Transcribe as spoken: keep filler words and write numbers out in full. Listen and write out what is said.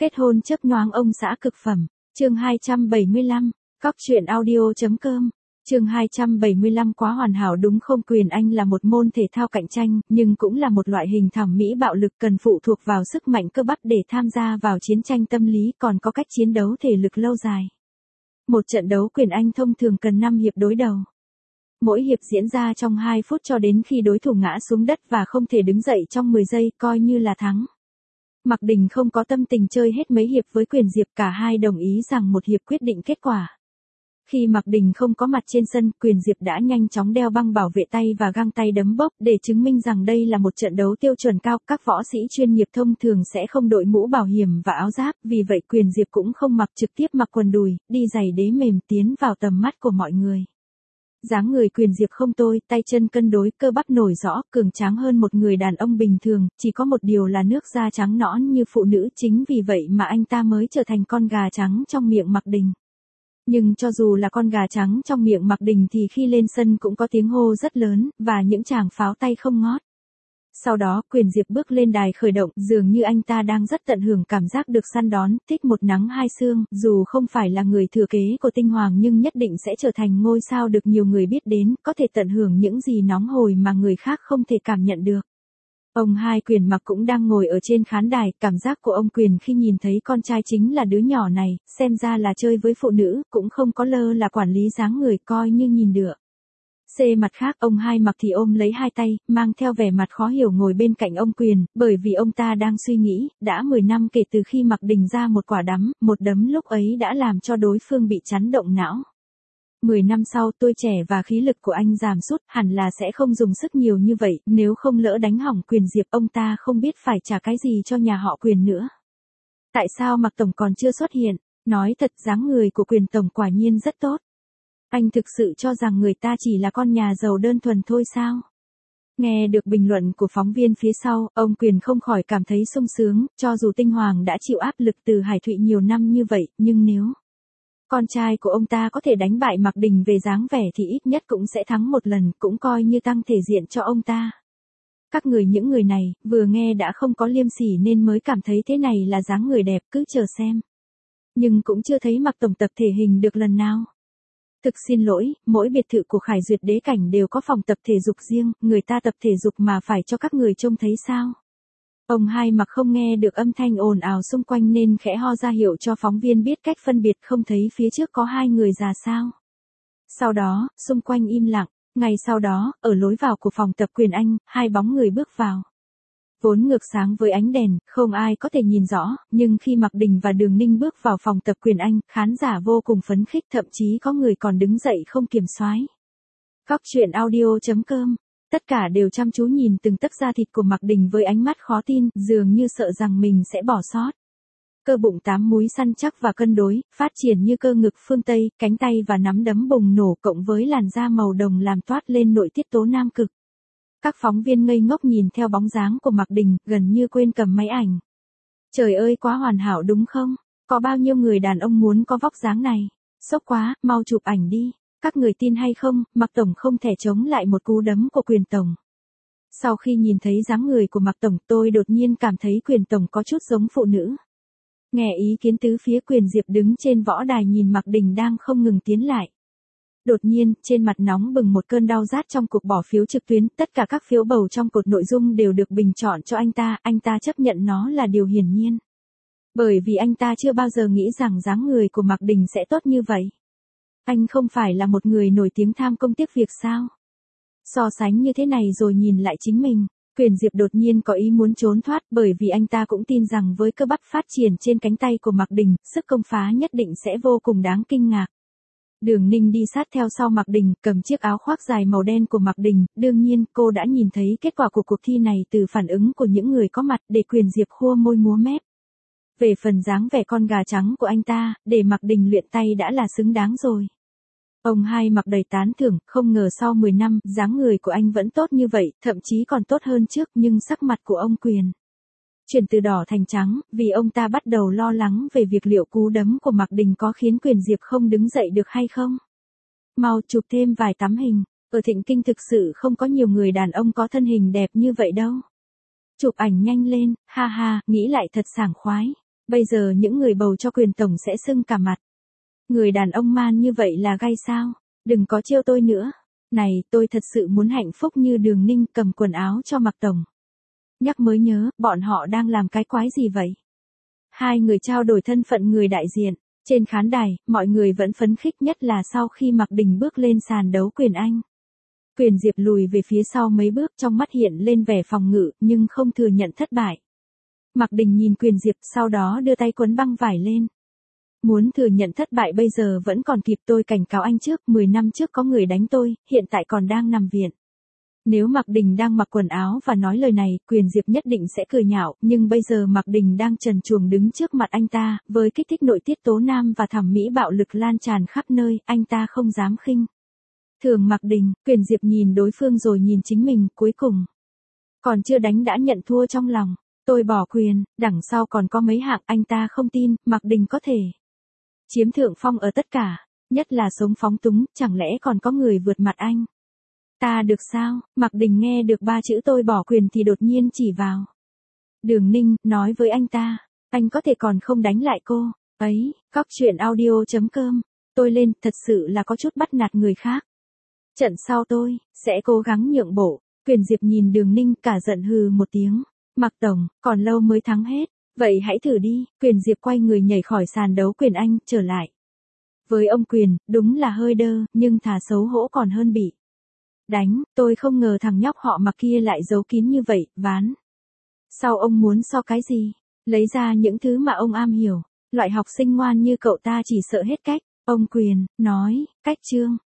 Kết hôn chớp nhoáng ông xã cực phẩm. Chương hai trăm bảy mươi lăm, cóc truyện audio.com. Chương hai trăm bảy mươi lăm quá hoàn hảo đúng không? Quyền Anh là một môn thể thao cạnh tranh, nhưng cũng là một loại hình thẩm mỹ bạo lực cần phụ thuộc vào sức mạnh cơ bắp để tham gia vào chiến tranh tâm lý, còn có cách chiến đấu thể lực lâu dài. Một trận đấu quyền Anh thông thường cần năm hiệp đối đầu. Mỗi hiệp diễn ra trong hai phút cho đến khi đối thủ ngã xuống đất và không thể đứng dậy trong mười giây, coi như là thắng. Mạc Đình không có tâm tình chơi hết mấy hiệp với Quyền Diệp, cả hai đồng ý rằng một hiệp quyết định kết quả. Khi Mạc Đình không có mặt trên sân, Quyền Diệp đã nhanh chóng đeo băng bảo vệ tay và găng tay đấm bốc để chứng minh rằng đây là một trận đấu tiêu chuẩn cao. Các võ sĩ chuyên nghiệp thông thường sẽ không đội mũ bảo hiểm và áo giáp, vì vậy Quyền Diệp cũng không mặc, trực tiếp mặc quần đùi, đi giày đế mềm tiến vào tầm mắt của mọi người. Dáng người Quyền Diệp không tồi, tay chân cân đối, cơ bắp nổi rõ, cường tráng hơn một người đàn ông bình thường, chỉ có một điều là nước da trắng nõn như phụ nữ, chính vì vậy mà anh ta mới trở thành con gà trắng trong miệng Mạc Đình. Nhưng cho dù là con gà trắng trong miệng Mạc Đình thì khi lên sân cũng có tiếng hô rất lớn, và những tràng pháo tay không ngót. Sau đó, Quyền Diệp bước lên đài khởi động, dường như anh ta đang rất tận hưởng cảm giác được săn đón, thích một nắng hai sương, dù không phải là người thừa kế của tinh hoàng nhưng nhất định sẽ trở thành ngôi sao được nhiều người biết đến, có thể tận hưởng những gì nóng hổi mà người khác không thể cảm nhận được. Ông hai Quyền Mặc cũng đang ngồi ở trên khán đài, cảm giác của ông Quyền khi nhìn thấy con trai chính là đứa nhỏ này, xem ra là chơi với phụ nữ, cũng không có lơ là quản lý dáng người, coi như nhìn được. C mặt khác, ông hai Mặc thì ôm lấy hai tay, mang theo vẻ mặt khó hiểu ngồi bên cạnh ông Quyền, bởi vì ông ta đang suy nghĩ, đã mười năm kể từ khi Mạc Đình ra một quả đấm, một đấm lúc ấy đã làm cho đối phương bị chấn động não. mười năm sau, tuổi trẻ và khí lực của anh giảm sút, hẳn là sẽ không dùng sức nhiều như vậy, nếu không lỡ đánh hỏng Quyền Diệp, ông ta không biết phải trả cái gì cho nhà họ Quyền nữa. Tại sao Mạc Tổng còn chưa xuất hiện? Nói thật, dáng người của Quyền Tổng quả nhiên rất tốt. Anh thực sự cho rằng người ta chỉ là con nhà giàu đơn thuần thôi sao? Nghe được bình luận của phóng viên phía sau, ông Quyền không khỏi cảm thấy sung sướng, cho dù tinh hoàng đã chịu áp lực từ Hải Thụy nhiều năm như vậy, nhưng nếu con trai của ông ta có thể đánh bại Mạc Đình về dáng vẻ thì ít nhất cũng sẽ thắng một lần, cũng coi như tăng thể diện cho ông ta. Các người những người này, vừa nghe đã không có liêm sỉ nên mới cảm thấy thế này là dáng người đẹp, cứ chờ xem. Nhưng cũng chưa thấy Mạc Tổng tập thể hình được lần nào. Thực xin lỗi, mỗi biệt thự của Khải Duyệt Đế Cảnh đều có phòng tập thể dục riêng, người ta tập thể dục mà phải cho các người trông thấy sao? Ông hai Mặc không nghe được âm thanh ồn ào xung quanh nên khẽ ho ra hiệu cho phóng viên biết cách phân biệt, không thấy phía trước có hai người già sao. Sau đó, xung quanh im lặng, ngay sau đó, ở lối vào của phòng tập Quyền Anh, hai bóng người bước vào. Vốn ngược sáng với ánh đèn, không ai có thể nhìn rõ, nhưng khi Mạc Đình và Đường Ninh bước vào phòng tập Quyền Anh, khán giả vô cùng phấn khích, thậm chí có người còn đứng dậy không kiểm soái. Cóc truyện audio.com. Tất cả đều chăm chú nhìn từng tấc da thịt của Mạc Đình với ánh mắt khó tin, dường như sợ rằng mình sẽ bỏ sót. Cơ bụng tám múi săn chắc và cân đối, phát triển như cơ ngực phương Tây, cánh tay và nắm đấm bùng nổ cộng với làn da màu đồng làm toát lên nội tiết tố nam cực. Các phóng viên ngây ngốc nhìn theo bóng dáng của Mạc Đình, gần như quên cầm máy ảnh. Trời ơi, quá hoàn hảo đúng không? Có bao nhiêu người đàn ông muốn có vóc dáng này? Sốc quá, mau chụp ảnh đi. Các người tin hay không, Mạc Tổng không thể chống lại một cú đấm của Quyền Tổng. Sau khi nhìn thấy dáng người của Mạc Tổng, tôi đột nhiên cảm thấy Quyền Tổng có chút giống phụ nữ. Nghe ý kiến tứ phía, Quyền Diệp đứng trên võ đài nhìn Mạc Đình đang không ngừng tiến lại. Đột nhiên, trên mặt nóng bừng một cơn đau rát trong cuộc bỏ phiếu trực tuyến, tất cả các phiếu bầu trong cột nội dung đều được bình chọn cho anh ta, anh ta chấp nhận nó là điều hiển nhiên. Bởi vì anh ta chưa bao giờ nghĩ rằng dáng người của Mạc Đình sẽ tốt như vậy. Anh không phải là một người nổi tiếng tham công tiếc việc sao? So sánh như thế này rồi nhìn lại chính mình, Quyền Diệp đột nhiên có ý muốn trốn thoát, bởi vì anh ta cũng tin rằng với cơ bắp phát triển trên cánh tay của Mạc Đình, sức công phá nhất định sẽ vô cùng đáng kinh ngạc. Đường Ninh đi sát theo sau Mạc Đình, cầm chiếc áo khoác dài màu đen của Mạc Đình, đương nhiên cô đã nhìn thấy kết quả của cuộc thi này từ phản ứng của những người có mặt, để Quyền Diệp khua môi múa mép. Về phần dáng vẻ con gà trắng của anh ta, để Mạc Đình luyện tay đã là xứng đáng rồi. Ông hai Mặc đầy tán thưởng, không ngờ sau mười năm, dáng người của anh vẫn tốt như vậy, thậm chí còn tốt hơn trước, nhưng sắc mặt của ông Quyền chuyển từ đỏ thành trắng, vì ông ta bắt đầu lo lắng về việc liệu cú đấm của Mạc Đình có khiến Quyền Diệp không đứng dậy được hay không. Mau chụp thêm vài tấm hình, ở Thịnh Kinh thực sự không có nhiều người đàn ông có thân hình đẹp như vậy đâu. Chụp ảnh nhanh lên, ha ha, nghĩ lại thật sảng khoái. Bây giờ những người bầu cho quyền tổng sẽ sưng cả mặt. Người đàn ông man như vậy là gay sao? Đừng có trêu tôi nữa. Này, tôi thật sự muốn hạnh phúc như Đường Ninh cầm quần áo cho Mạc Tổng. Nhắc mới nhớ, bọn họ đang làm cái quái gì vậy? Hai người trao đổi thân phận người đại diện. Trên khán đài, mọi người vẫn phấn khích nhất là sau khi Mạc Đình bước lên sàn đấu quyền Anh. Quyền Diệp lùi về phía sau mấy bước, trong mắt hiện lên vẻ phòng ngự, nhưng không thừa nhận thất bại. Mạc Đình nhìn Quyền Diệp, sau đó đưa tay quấn băng vải lên. Muốn thừa nhận thất bại bây giờ vẫn còn kịp, tôi cảnh cáo anh trước, mười năm trước có người đánh tôi, hiện tại còn đang nằm viện. Nếu Mạc Đình đang mặc quần áo và nói lời này, Quyền Diệp nhất định sẽ cười nhạo, nhưng bây giờ Mạc Đình đang trần truồng đứng trước mặt anh ta, với kích thích nội tiết tố nam và thẩm mỹ bạo lực lan tràn khắp nơi, anh ta không dám khinh thường Mạc Đình. Quyền Diệp nhìn đối phương rồi nhìn chính mình, cuối cùng còn chưa đánh đã nhận thua trong lòng. Tôi bỏ quyền, đằng sau còn có mấy hạng, anh ta không tin, Mạc Đình có thể chiếm thượng phong ở tất cả, nhất là sống phóng túng, chẳng lẽ còn có người vượt mặt anh? Ta được sao? Mạc Đình nghe được ba chữ tôi bỏ quyền thì đột nhiên chỉ vào Đường Ninh, nói với anh ta, anh có thể còn không đánh lại cô, ấy, cóc truyện audio chấm com, tôi lên, thật sự là có chút bắt nạt người khác. Trận sau tôi, sẽ cố gắng nhượng bộ. Quyền Diệp nhìn Đường Ninh cả giận hừ một tiếng, Mạc Tổng, còn lâu mới thắng hết, vậy hãy thử đi. Quyền Diệp quay người nhảy khỏi sàn đấu quyền Anh, trở lại. Với ông Quyền, đúng là hơi đơ, nhưng thà xấu hổ còn hơn bị đánh. Tôi không ngờ thằng nhóc họ Mạc kia lại giấu kín như vậy, ván sau ông muốn so cái gì? Lấy ra những thứ mà ông am hiểu. Loại học sinh ngoan như cậu ta chỉ sợ hết cách. Ông Quyền nói, cách chương.